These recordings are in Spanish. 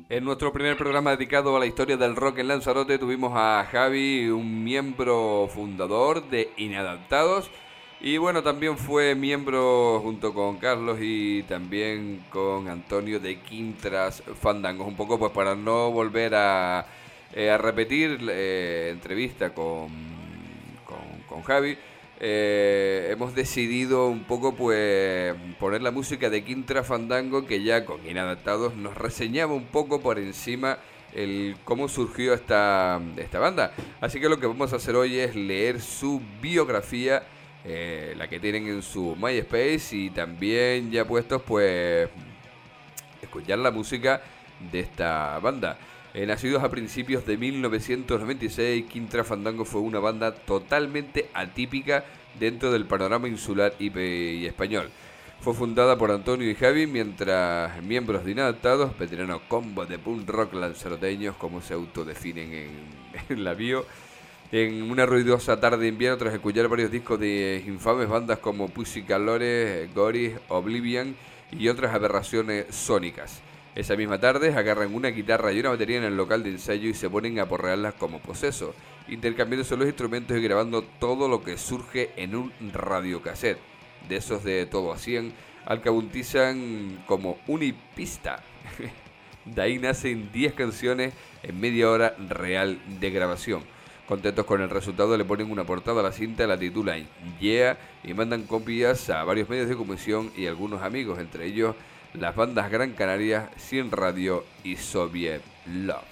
En nuestro primer programa dedicado a la historia del rock en Lanzarote tuvimos a Javi, un miembro fundador de Inadaptados. Y bueno, también fue miembro junto con Carlos y también con Antonio de Quintras Fandangos. Un poco pues para no volver a repetir entrevista con Javi. Hemos decidido un poco pues poner la música de Quintra Fandango, que ya con Inadaptados nos reseñaba un poco por encima el cómo surgió esta banda. Así que lo que vamos a hacer hoy es leer su biografía, la que tienen en su MySpace, y también ya puestos pues escuchar la música de esta banda. Nacidos a principios de 1996, Quintra Fandango fue una banda totalmente atípica dentro del panorama insular y español. Fue fundada por Antonio y Javi, mientras miembros de Inadaptados, veteranos combo de punk rock lanzaroteños, como se autodefinen en la bio, en una ruidosa tarde de invierno, tras escuchar varios discos de infames bandas como Pussy Galore, Goris, Oblivion y otras aberraciones sónicas. Esa misma tarde agarran una guitarra y una batería en el local de ensayo y se ponen a porrearlas como posesos, intercambiándose los instrumentos y grabando todo lo que surge en un radiocassette. De esos de todo hacían, al que bautizan como Unipista. De ahí nacen 10 canciones en media hora real de grabación. Contentos con el resultado, le ponen una portada a la cinta, la titulan Yeah y mandan copias a varios medios de comunicación y algunos amigos, entre ellos las bandas Gran Canaria, Sin Radio y Soviet Love.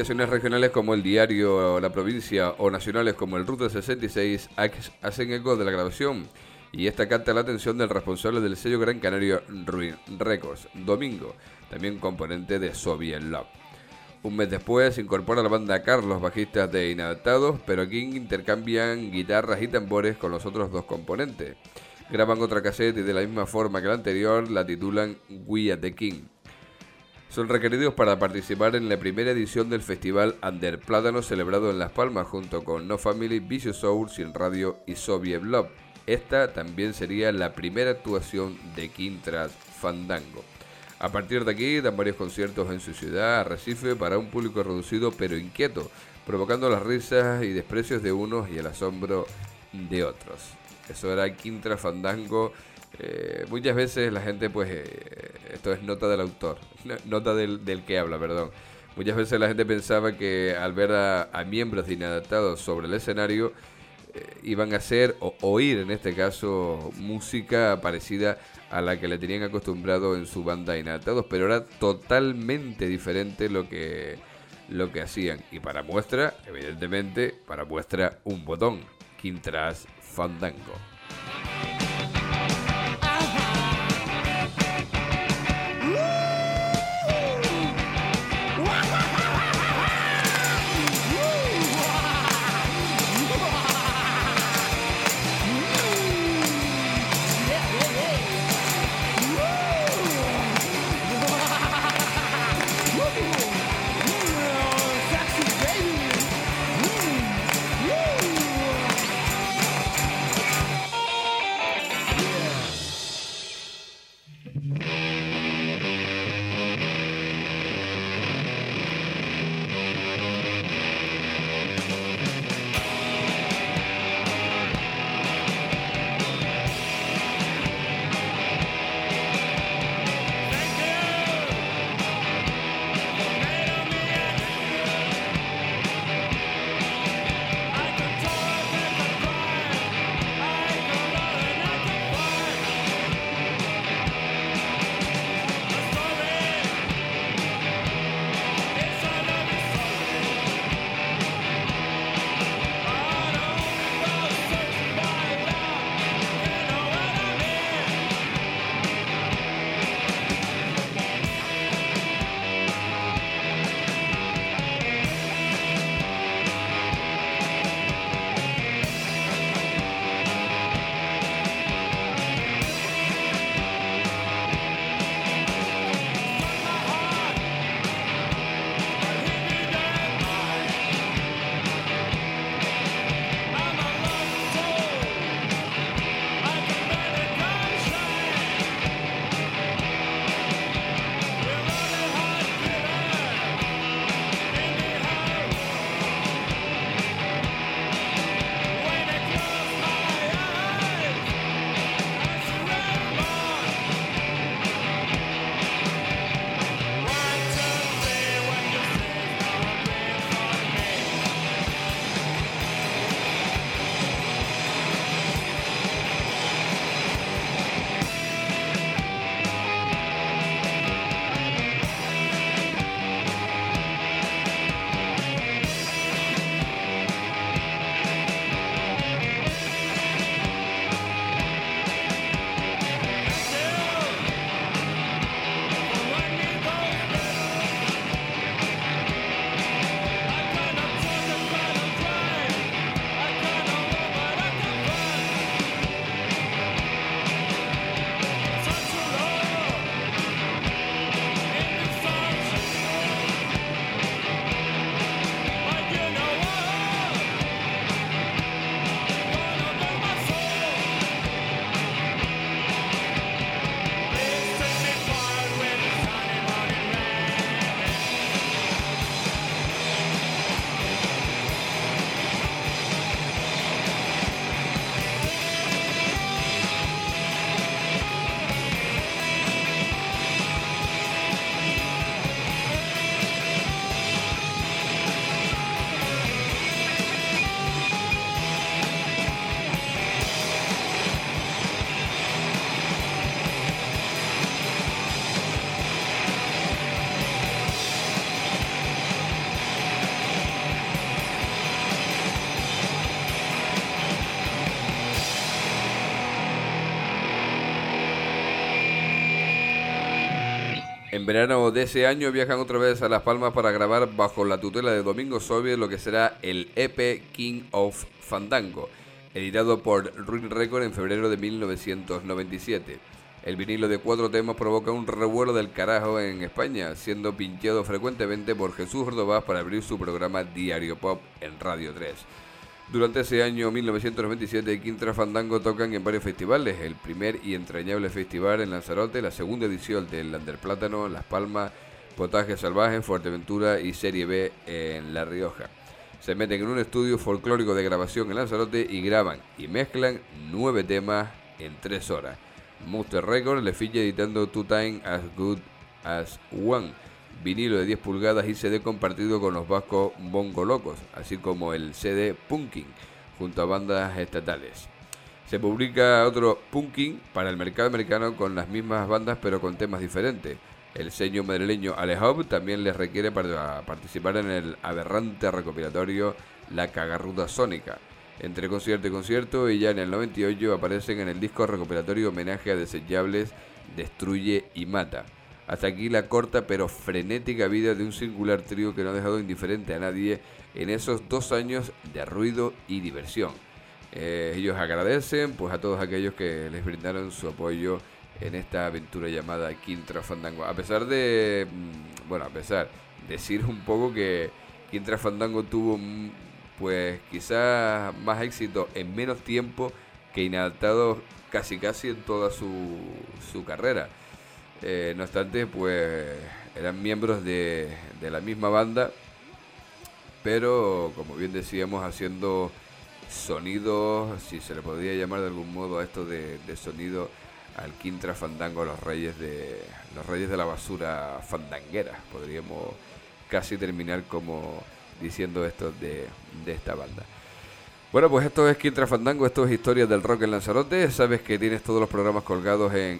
publicaciones regionales como el diario La Provincia o nacionales como el Ruta 66 hacen eco de la grabación, y esta capta la atención del responsable del sello Gran Canario Ruin Records, Domingo, también componente de Soviet Love. Un mes después se incorpora a la banda Carlos, bajistas de Inadaptados, pero aquí intercambian guitarras y tambores con los otros dos componentes. Graban otra cassette y de la misma forma que la anterior la titulan We Are The King. Son requeridos para participar en la primera edición del festival Under Plátano celebrado en Las Palmas junto con No Family, Vicious Soul, Sin Radio y Soviet Love. Esta también sería la primera actuación de King tras Fandango. A partir de aquí dan varios conciertos en su ciudad, Arrecife, para un público reducido pero inquieto, provocando las risas y desprecios de unos y el asombro de otros. Eso era King tras Fandango. Muchas veces la gente, esto es nota del autor, nota del que habla, perdón. Muchas veces la gente pensaba que al ver a miembros de Inadaptados sobre el escenario, iban a hacer o oír, en este caso, música parecida a la que le tenían acostumbrado en su banda Inadaptados, pero era totalmente diferente lo que hacían. Y para muestra, evidentemente, un botón, King tras Fandango. En verano de ese año viajan otra vez a Las Palmas para grabar bajo la tutela de Domingo Soviet lo que será el EP King of Fandango, editado por Ruin Record en febrero de 1997. El vinilo de 4 temas provoca un revuelo del carajo en España, siendo pinchado frecuentemente por Jesús Ordovás para abrir su programa Diario Pop en Radio 3. Durante ese año 1997, Quintra Fandango tocan en varios festivales, el primer y entrañable festival en Lanzarote, la segunda edición del Landerplátano, Las Palmas, Potaje Salvaje en Fuerteventura y Serie B en La Rioja. Se meten en un estudio folclórico de grabación en Lanzarote y graban y mezclan 9 temas en 3 horas. Monster Records le ficha editando Two Times as Good as One, vinilo de 10 pulgadas y CD compartido con los vascos Bongo Locos, así como el CD Punkin, junto a bandas estatales. Se publica otro Punkin para el mercado americano con las mismas bandas pero con temas diferentes. El sello madrileño Alejov también les requiere para participar en el aberrante recopilatorio La Cagarruda Sónica. Entre concierto y concierto, y ya en el 98 aparecen en el disco recopilatorio Homenaje a Desechables, Destruye y Mata. Hasta aquí la corta pero frenética vida de un singular trío que no ha dejado indiferente a nadie en esos 2 años de ruido y diversión. Ellos agradecen pues a todos aquellos que les brindaron su apoyo en esta aventura llamada Quintra Fandango. A pesar de decir un poco que Quintra Fandango tuvo pues quizás más éxito en menos tiempo que Inadaptados casi en toda su carrera. No obstante, pues eran miembros de la misma banda, pero como bien decíamos, haciendo sonidos, si se le podría llamar de algún modo a esto de sonido, al Quintra Fandango, los reyes de la basura fandanguera. Podríamos casi terminar como diciendo esto de esta banda. Bueno, pues esto es Quintra Fandango, esto es Historias del Rock en Lanzarote. Sabes que tienes todos los programas colgados en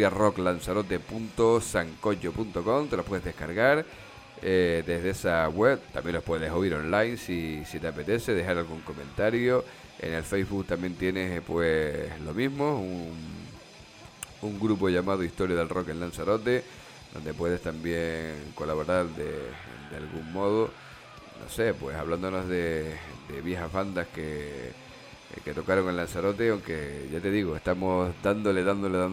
historiarrocklanzarote.sancocho.com. Te los puedes descargar desde esa web. También los puedes oír online si te apetece, dejar algún comentario. En el Facebook también tienes pues lo mismo, un grupo llamado Historia del Rock en Lanzarote, donde puedes también colaborar de algún modo. No sé, pues hablándonos de viejas bandas que tocaron en Lanzarote, aunque ya te digo, estamos dándole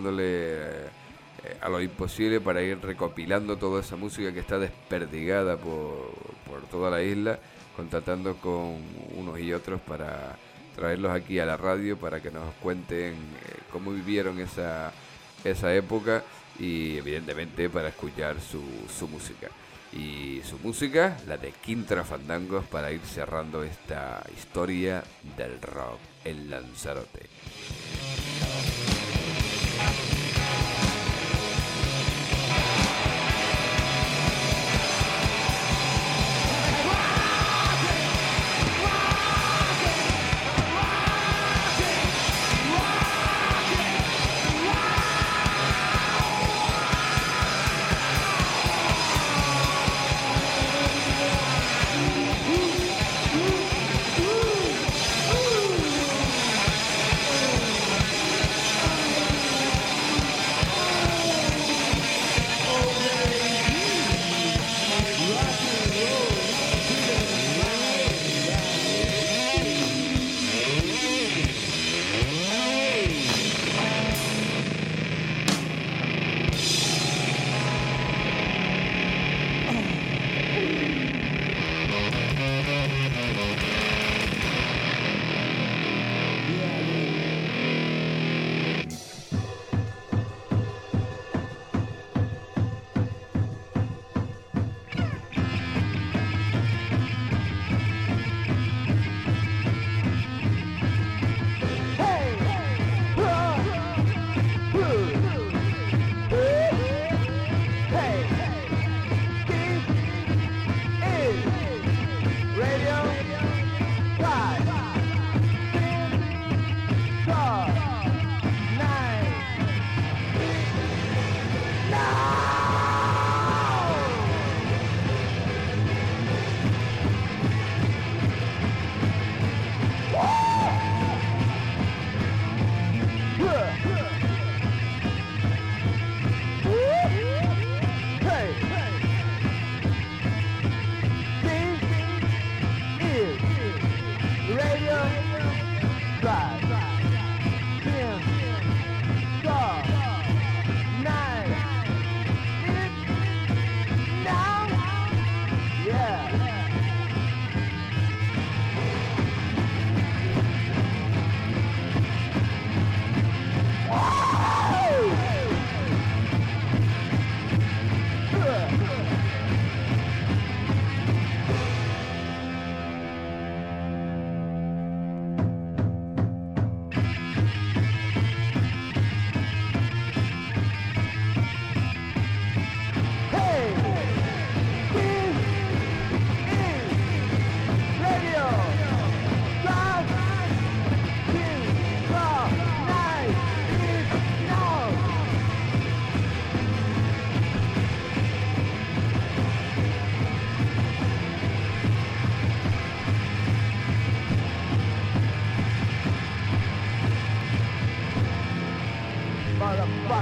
a lo imposible para ir recopilando toda esa música que está desperdigada por toda la isla, contactando con unos y otros para traerlos aquí a la radio para que nos cuenten cómo vivieron esa época y evidentemente para escuchar su música. Y su música, la de Quintra Fandangos, para ir cerrando esta historia del rock en Lanzarote.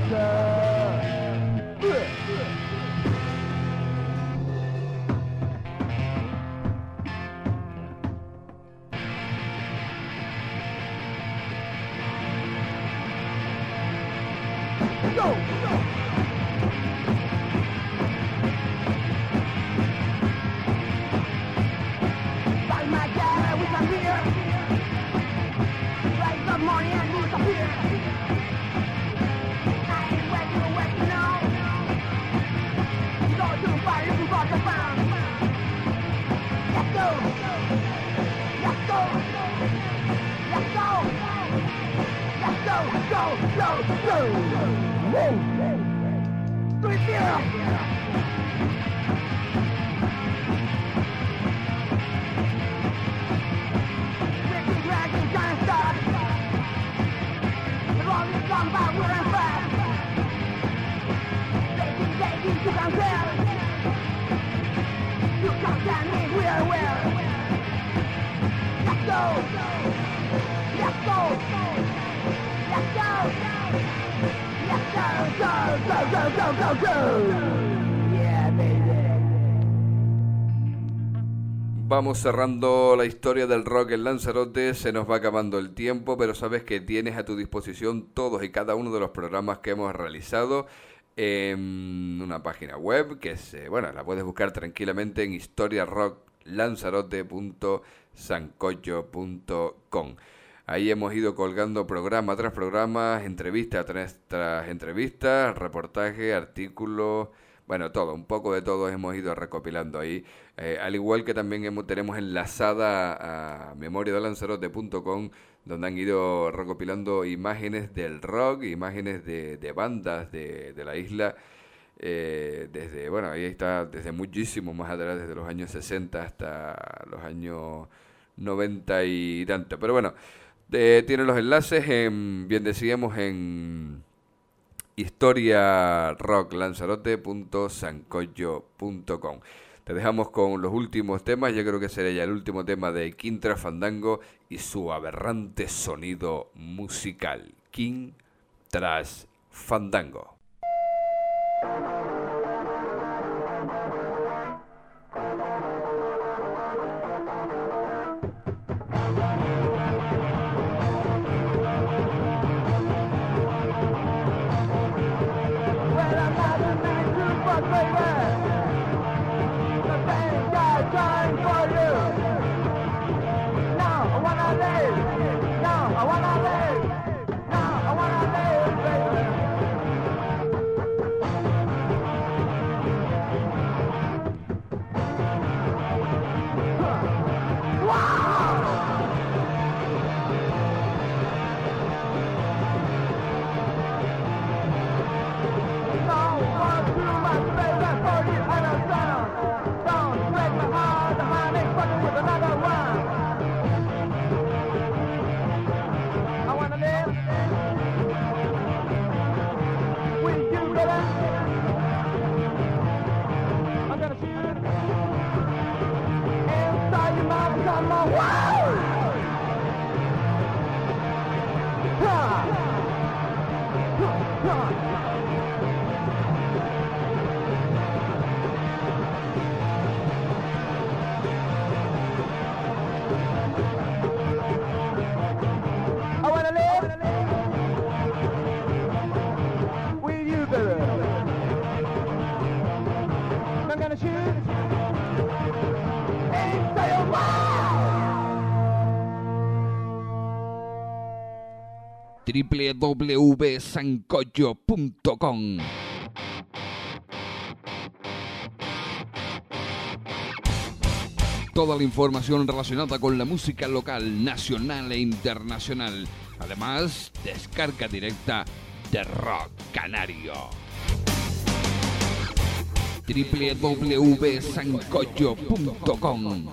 Vamos cerrando la historia del rock en Lanzarote, se nos va acabando el tiempo, pero sabes que tienes a tu disposición todos y cada uno de los programas que hemos realizado en una página web que la puedes buscar tranquilamente en historiarocklanzarote.sancocho.com. Ahí hemos ido colgando programa tras programa, entrevista tras entrevista, reportaje, artículos, todo, un poco de todo hemos ido recopilando ahí. Al igual que también tenemos enlazada a memoriadelanzarote.com, donde han ido recopilando imágenes del rock, imágenes de bandas de la isla, ahí está desde muchísimo más atrás, desde los años 60 hasta los años 90 y tanto. Pero bueno, tiene los enlaces bien decíamos, en historiarocklanzarote.sancocho.com. Te dejamos con los últimos temas. Yo creo que sería ya el último tema de King Trash Fandango y su aberrante sonido musical. King Trash Fandango. www.sancocho.com. Toda la información relacionada con la música local, nacional e internacional. Además, descarga directa de Rock Canario. www.sancocho.com.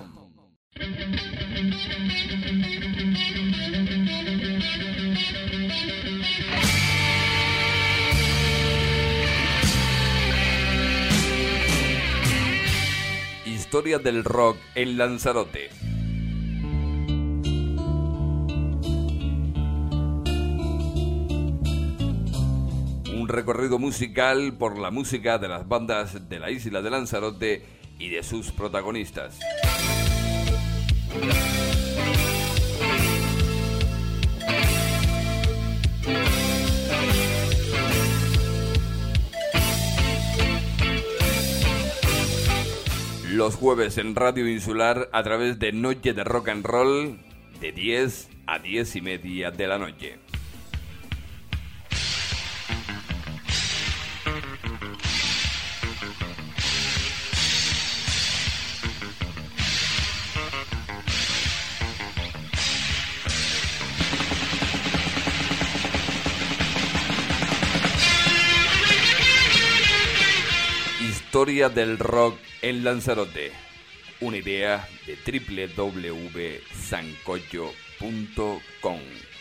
Historia del rock en Lanzarote. Un recorrido musical por la música de las bandas de la isla de Lanzarote y de sus protagonistas. Los jueves en Radio Insular a través de Noche de Rock and Roll de 10 a 10 y media de la noche. Historia del rock en Lanzarote. Una idea de www.sancocho.com.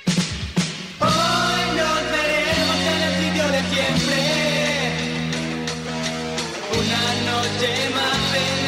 Hoy nos veremos en el sitio de siempre. Una noche más feliz.